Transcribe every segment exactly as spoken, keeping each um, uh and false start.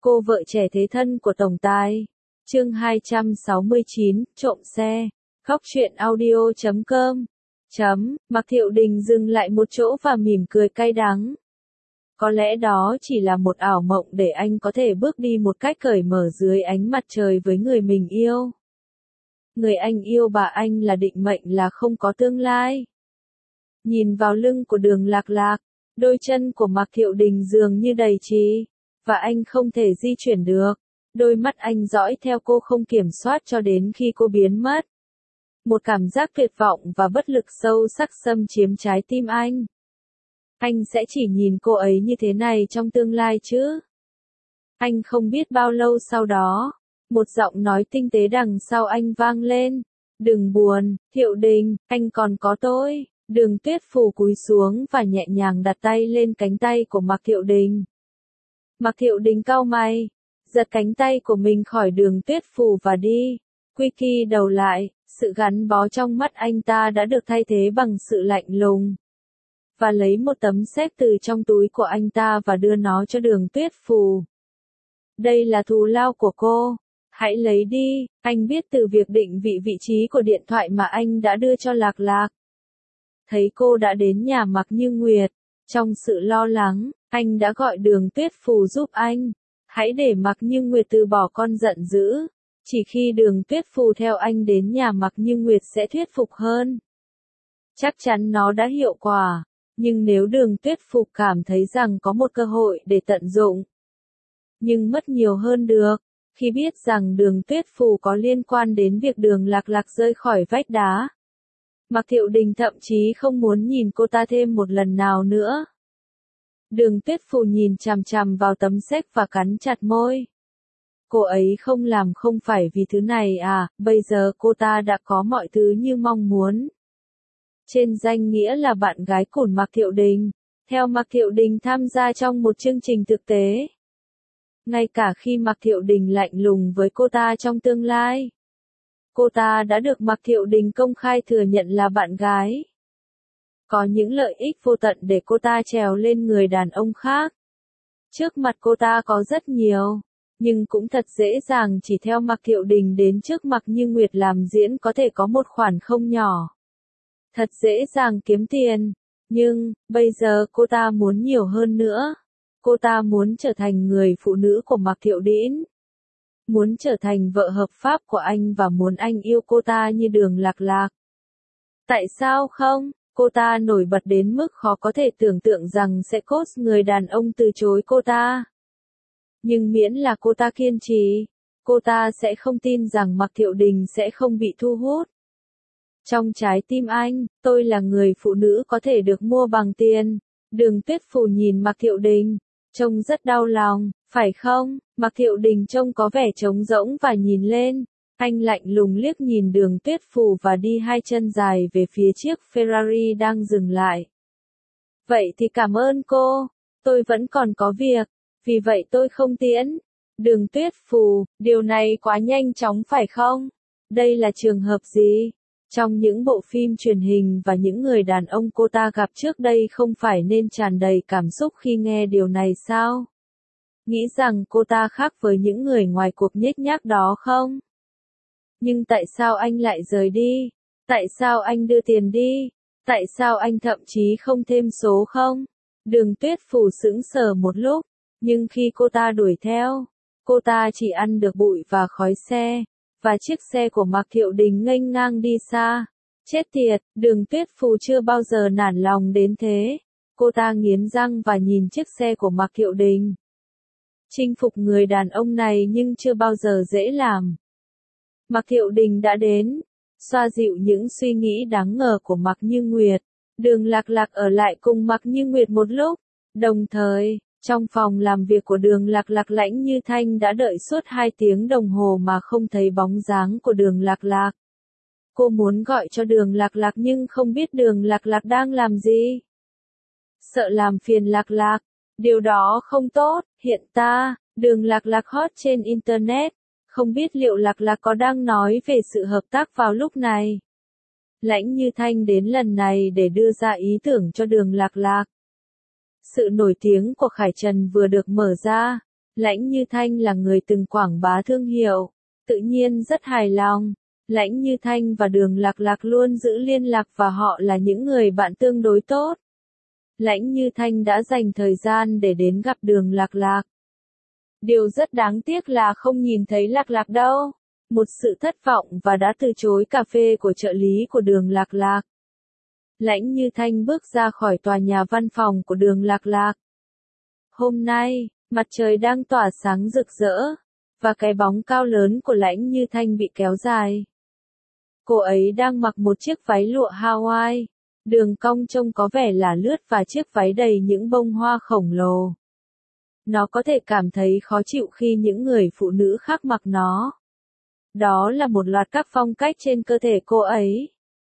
Cô vợ trẻ thế thân của tổng tài. Chương hai trăm sáu mươi chín, trộm xe. Khóc chuyện audio chấm com. Chấm, Mạc Thiệu Đình dừng lại một chỗ và mỉm cười cay đắng. Có lẽ đó chỉ là một ảo mộng để anh có thể bước đi một cách cởi mở dưới ánh mặt trời với người mình yêu. Người anh yêu bà anh là định mệnh là không có tương lai. Nhìn vào lưng của Đường Lạc Lạc, đôi chân của Mạc Thiệu Đình dường như đầy trì, và anh không thể di chuyển được. Đôi mắt anh dõi theo cô không kiểm soát cho đến khi cô biến mất. Một cảm giác tuyệt vọng và bất lực sâu sắc xâm chiếm trái tim anh. Anh sẽ chỉ nhìn cô ấy như thế này trong tương lai chứ? Anh không biết bao lâu sau đó, một giọng nói tinh tế đằng sau anh vang lên. Đừng buồn, Thiệu Đình, anh còn có tôi. Đường Tuyết Phù cúi xuống và nhẹ nhàng đặt tay lên cánh tay của Mạc Thiệu Đình. Mạc Thiệu Đình cau mày, giật cánh tay của mình khỏi Đường Tuyết Phù và đi. Quy kỳ đầu lại, sự gắn bó trong mắt anh ta đã được thay thế bằng sự lạnh lùng. Và lấy một tấm séc từ trong túi của anh ta và đưa nó cho Đường Tuyết Phù. Đây là thù lao của cô. Hãy lấy đi, anh biết từ việc định vị vị trí của điện thoại mà anh đã đưa cho Lạc Lạc. Thấy cô đã đến nhà Mạc Như Nguyệt, trong sự lo lắng, anh đã gọi Đường Tuyết Phù giúp anh. Hãy để Mạc Như Nguyệt từ bỏ con giận dữ. Chỉ khi Đường Tuyết Phù theo anh đến nhà Mạc Như Nguyệt sẽ thuyết phục hơn. Chắc chắn nó đã hiệu quả, nhưng nếu Đường Tuyết Phù cảm thấy rằng có một cơ hội để tận dụng, nhưng mất nhiều hơn được, khi biết rằng Đường Tuyết Phù có liên quan đến việc Đường Lạc Lạc rơi khỏi vách đá. Mạc Thiệu Đình thậm chí không muốn nhìn cô ta thêm một lần nào nữa. Đường Tuyết Phù nhìn chằm chằm vào tấm séc và cắn chặt môi. Cô ấy không làm không phải vì thứ này à, bây giờ cô ta đã có mọi thứ như mong muốn. Trên danh nghĩa là bạn gái của Mạc Thiệu Đình, theo Mạc Thiệu Đình tham gia trong một chương trình thực tế. Ngay cả khi Mạc Thiệu Đình lạnh lùng với cô ta trong tương lai, cô ta đã được Mạc Thiệu Đình công khai thừa nhận là bạn gái. Có những lợi ích vô tận để cô ta trèo lên người đàn ông khác. Trước mặt cô ta có rất nhiều, nhưng cũng thật dễ dàng chỉ theo Mạc Thiệu Đình đến trước Mạc Như Nguyệt làm diễn có thể có một khoản không nhỏ. Thật dễ dàng kiếm tiền, nhưng, bây giờ cô ta muốn nhiều hơn nữa. Cô ta muốn trở thành người phụ nữ của Mạc Thiệu Đĩnh. Muốn trở thành vợ hợp pháp của anh và muốn anh yêu cô ta như Đường Lạc Lạc. Tại sao không? Cô ta nổi bật đến mức khó có thể tưởng tượng rằng sẽ có người đàn ông từ chối cô ta. Nhưng miễn là cô ta kiên trì, cô ta sẽ không tin rằng Mạc Thiệu Đình sẽ không bị thu hút. Trong trái tim anh, tôi là người phụ nữ có thể được mua bằng tiền. Đường Tuyết Phù nhìn Mạc Thiệu Đình, trông rất đau lòng, phải không? Mạc Thiệu Đình trông có vẻ trống rỗng và nhìn lên. Anh lạnh lùng liếc nhìn Đường Tuyết Phù và đi hai chân dài về phía chiếc Ferrari đang dừng lại. Vậy thì cảm ơn cô, tôi vẫn còn có việc, vì vậy tôi không tiễn. Đường Tuyết Phù, điều này quá nhanh chóng phải không? Đây là trường hợp gì? Trong những bộ phim truyền hình và những người đàn ông cô ta gặp trước đây không phải nên tràn đầy cảm xúc khi nghe điều này sao? Nghĩ rằng cô ta khác với những người ngoài cuộc nhếch nhác đó không? Nhưng tại sao anh lại rời đi? Tại sao anh đưa tiền đi? Tại sao anh thậm chí không thêm số không? Đường Tuyết Phù sững sờ một lúc, nhưng khi cô ta đuổi theo, cô ta chỉ ăn được bụi và khói xe, và chiếc xe của Mạc Thiệu Đình nghênh ngang đi xa. Chết tiệt, Đường Tuyết Phù chưa bao giờ nản lòng đến thế. Cô ta nghiến răng và nhìn chiếc xe của Mạc Thiệu Đình. Chinh phục người đàn ông này nhưng chưa bao giờ dễ làm. Mạc Thiệu Đình đã đến, xoa dịu những suy nghĩ đáng ngờ của Mạc Như Nguyệt. Đường Lạc Lạc ở lại cùng Mạc Như Nguyệt một lúc. Đồng thời, trong phòng làm việc của Đường Lạc Lạc Lãnh Như Thanh đã đợi suốt hai tiếng đồng hồ mà không thấy bóng dáng của Đường Lạc Lạc. Cô muốn gọi cho Đường Lạc Lạc nhưng không biết Đường Lạc Lạc đang làm gì. Sợ làm phiền Lạc Lạc, điều đó không tốt. Hiện ta, Đường Lạc Lạc hot trên Internet. Không biết liệu Lạc Lạc có đang nói về sự hợp tác vào lúc này. Lãnh Như Thanh đến lần này để đưa ra ý tưởng cho Đường Lạc Lạc. Sự nổi tiếng của Khải Trần vừa được mở ra, Lãnh Như Thanh là người từng quảng bá thương hiệu, tự nhiên rất hài lòng. Lãnh Như Thanh và Đường Lạc Lạc luôn giữ liên lạc và họ là những người bạn tương đối tốt. Lãnh Như Thanh đã dành thời gian để đến gặp Đường Lạc Lạc. Điều rất đáng tiếc là không nhìn thấy Lạc Lạc đâu. Một sự thất vọng và đã từ chối cà phê của trợ lý của Đường Lạc Lạc. Lãnh Như Thanh bước ra khỏi tòa nhà văn phòng của Đường Lạc Lạc. Hôm nay, mặt trời đang tỏa sáng rực rỡ, và cái bóng cao lớn của Lãnh Như Thanh bị kéo dài. Cô ấy đang mặc một chiếc váy lụa Hawaii, đường cong trông có vẻ là lướt và chiếc váy đầy những bông hoa khổng lồ. Nó có thể cảm thấy khó chịu khi những người phụ nữ khác mặc nó. Đó là một loạt các phong cách trên cơ thể cô ấy.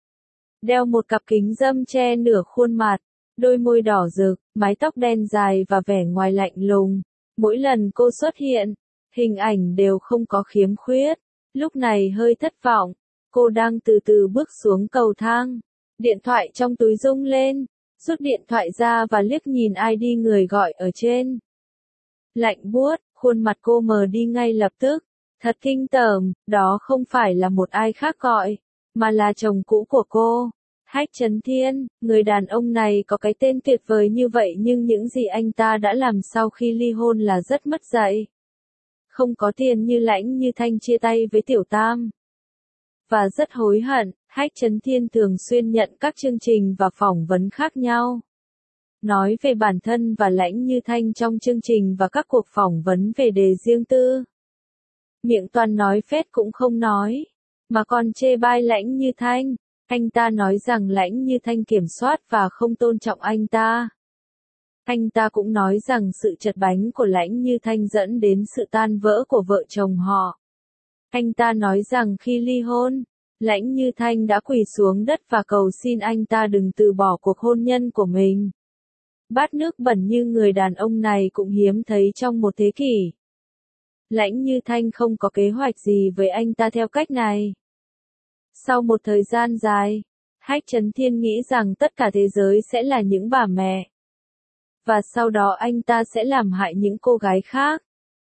Đeo một cặp kính râm che nửa khuôn mặt, đôi môi đỏ rực, mái tóc đen dài và vẻ ngoài lạnh lùng. Mỗi lần cô xuất hiện, hình ảnh đều không có khiếm khuyết. Lúc này hơi thất vọng, cô đang từ từ bước xuống cầu thang. Điện thoại trong túi rung lên, rút điện thoại ra và liếc nhìn i đê người gọi ở trên. Lạnh buốt, khuôn mặt cô mờ đi ngay lập tức. Thật kinh tởm, đó không phải là một ai khác gọi, mà là chồng cũ của cô. Hách Chấn Thiên, người đàn ông này có cái tên tuyệt vời như vậy nhưng những gì anh ta đã làm sau khi ly hôn là rất mất dạy. Không có tiền như Lãnh Như Thanh chia tay với Tiểu Tam. Và rất hối hận, Hách Chấn Thiên thường xuyên nhận các chương trình và phỏng vấn khác nhau. Nói về bản thân và Lãnh Như Thanh trong chương trình và các cuộc phỏng vấn về đề riêng tư. Miệng toàn nói phét cũng không nói, mà còn chê bai Lãnh Như Thanh. Anh ta nói rằng Lãnh Như Thanh kiểm soát và không tôn trọng anh ta. Anh ta cũng nói rằng sự chật bánh của Lãnh Như Thanh dẫn đến sự tan vỡ của vợ chồng họ. Anh ta nói rằng khi ly hôn, Lãnh Như Thanh đã quỳ xuống đất và cầu xin anh ta đừng từ bỏ cuộc hôn nhân của mình. Bát nước bẩn như người đàn ông này cũng hiếm thấy trong một thế kỷ. Lãnh Như Thanh không có kế hoạch gì với anh ta theo cách này. Sau một thời gian dài, Hách Chấn Thiên nghĩ rằng tất cả thế giới sẽ là những bà mẹ. Và sau đó anh ta sẽ làm hại những cô gái khác.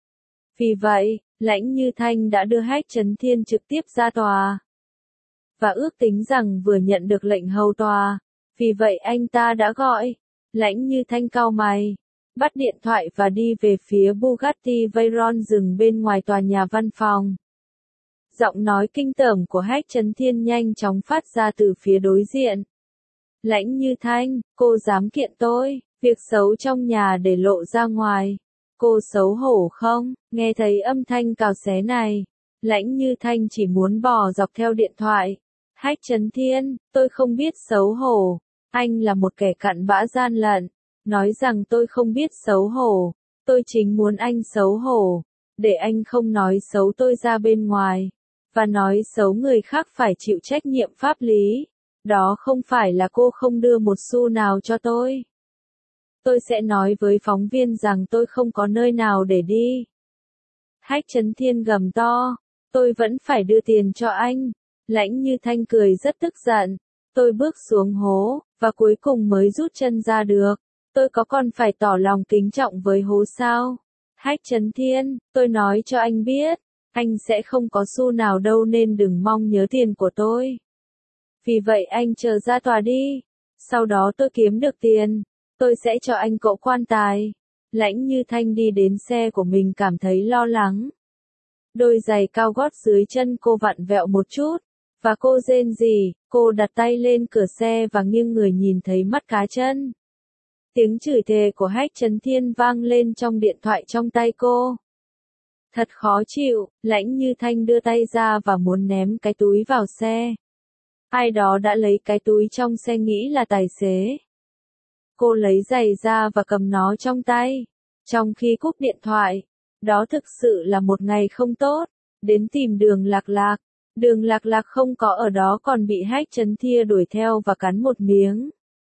Vì vậy, Lãnh Như Thanh đã đưa Hách Chấn Thiên trực tiếp ra tòa. Và ước tính rằng vừa nhận được lệnh hầu tòa. Vì vậy anh ta đã gọi. Lãnh Như Thanh cau mày, bắt điện thoại và đi về phía Bugatti Veyron dừng bên ngoài tòa nhà văn phòng. Giọng nói kinh tởm của Hách Chấn Thiên nhanh chóng phát ra từ phía đối diện. Lãnh Như Thanh, cô dám kiện tôi, việc xấu trong nhà để lộ ra ngoài. Cô xấu hổ không? Nghe thấy âm thanh cào xé này, Lãnh Như Thanh chỉ muốn bò dọc theo điện thoại. Hách Chấn Thiên, tôi không biết xấu hổ. Anh là một kẻ cặn bã gian lận. Nói rằng tôi không biết xấu hổ. Tôi chính muốn anh xấu hổ. Để anh không nói xấu tôi ra bên ngoài. Và nói xấu người khác phải chịu trách nhiệm pháp lý. Đó không phải là cô không đưa một xu nào cho tôi. Tôi sẽ nói với phóng viên rằng tôi không có nơi nào để đi. Hách Chấn Thiên gầm to. Tôi vẫn phải đưa tiền cho anh. Lãnh Như Thanh cười rất tức giận. Tôi bước xuống hố, và cuối cùng mới rút chân ra được. Tôi có còn phải tỏ lòng kính trọng với hố sao? Hách Chấn Thiên, tôi nói cho anh biết, anh sẽ không có xu nào đâu nên đừng mong nhớ tiền của tôi. Vì vậy anh chờ ra tòa đi. Sau đó tôi kiếm được tiền, tôi sẽ cho anh cỗ quan tài. Lãnh Như Thanh đi đến xe của mình cảm thấy lo lắng. Đôi giày cao gót dưới chân cô vặn vẹo một chút. Và cô rên rỉ, cô đặt tay lên cửa xe và nghiêng người nhìn thấy mắt cá chân. Tiếng chửi thề của Hách Chấn Thiên vang lên trong điện thoại trong tay cô. Thật khó chịu, Lãnh Như Thanh đưa tay ra và muốn ném cái túi vào xe. Ai đó đã lấy cái túi trong xe nghĩ là tài xế. Cô lấy giày ra và cầm nó trong tay. Trong khi cúp điện thoại, đó thực sự là một ngày không tốt. Đến tìm Đường Lạc Lạc. Đường Lạc Lạc không có ở đó còn bị Hách Chấn Thiên đuổi theo và cắn một miếng.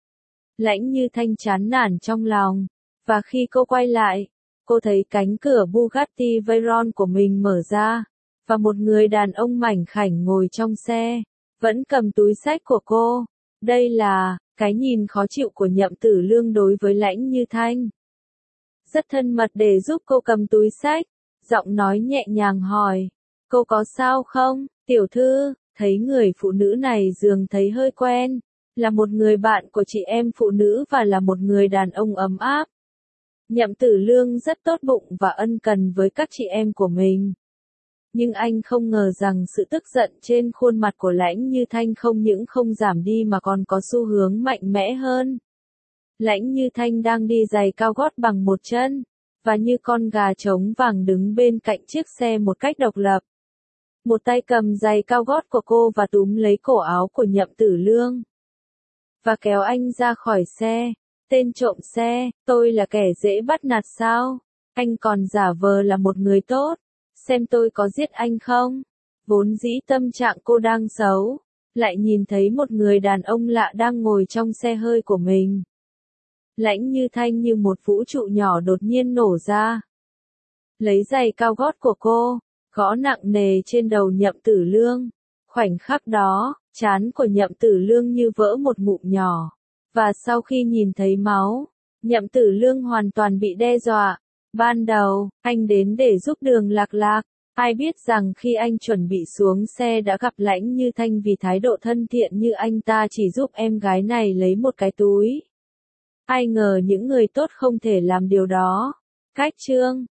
Lãnh Như Thanh chán nản trong lòng. Và khi cô quay lại, cô thấy cánh cửa Bugatti Veyron của mình mở ra. Và một người đàn ông mảnh khảnh ngồi trong xe, vẫn cầm túi xách của cô. Đây là cái nhìn khó chịu của Nhậm Tử Lương đối với Lãnh Như Thanh. rất thân mật để giúp cô cầm túi xách, giọng nói nhẹ nhàng hỏi, cô có sao không, tiểu thư, thấy người phụ nữ này dường thấy hơi quen, là một người bạn của chị em phụ nữ và là một người đàn ông ấm áp. Nhậm Tử Lương rất tốt bụng và ân cần với các chị em của mình. Nhưng anh không ngờ rằng sự tức giận trên khuôn mặt của Lãnh Như Thanh không những không giảm đi mà còn có xu hướng mạnh mẽ hơn. Lãnh Như Thanh đang đi giày cao gót bằng một chân, và như con gà trống vàng đứng bên cạnh chiếc xe một cách độc lập. Một tay cầm giày cao gót của cô và túm lấy cổ áo của Nhậm Tử Lương. Và kéo anh ra khỏi xe. Tên trộm xe, tôi là kẻ dễ bắt nạt sao? Anh còn giả vờ là một người tốt. Xem tôi có giết anh không? Vốn dĩ tâm trạng cô đang xấu, lại nhìn thấy một người đàn ông lạ đang ngồi trong xe hơi của mình. Lãnh Như Thanh như một vũ trụ nhỏ đột nhiên nổ ra. Lấy giày cao gót của cô, gõ nặng nề trên đầu Nhậm Tử Lương. Khoảnh khắc đó, trán của Nhậm Tử Lương như vỡ một ngụm nhỏ. Và sau khi nhìn thấy máu, Nhậm Tử Lương hoàn toàn bị đe dọa. Ban đầu, anh đến để giúp Đường Lạc Lạc. Ai biết rằng khi anh chuẩn bị xuống xe đã gặp Lãnh Như Thanh vì thái độ thân thiện như anh ta chỉ giúp em gái này lấy một cái túi. Ai ngờ những người tốt không thể làm điều đó. Cách chương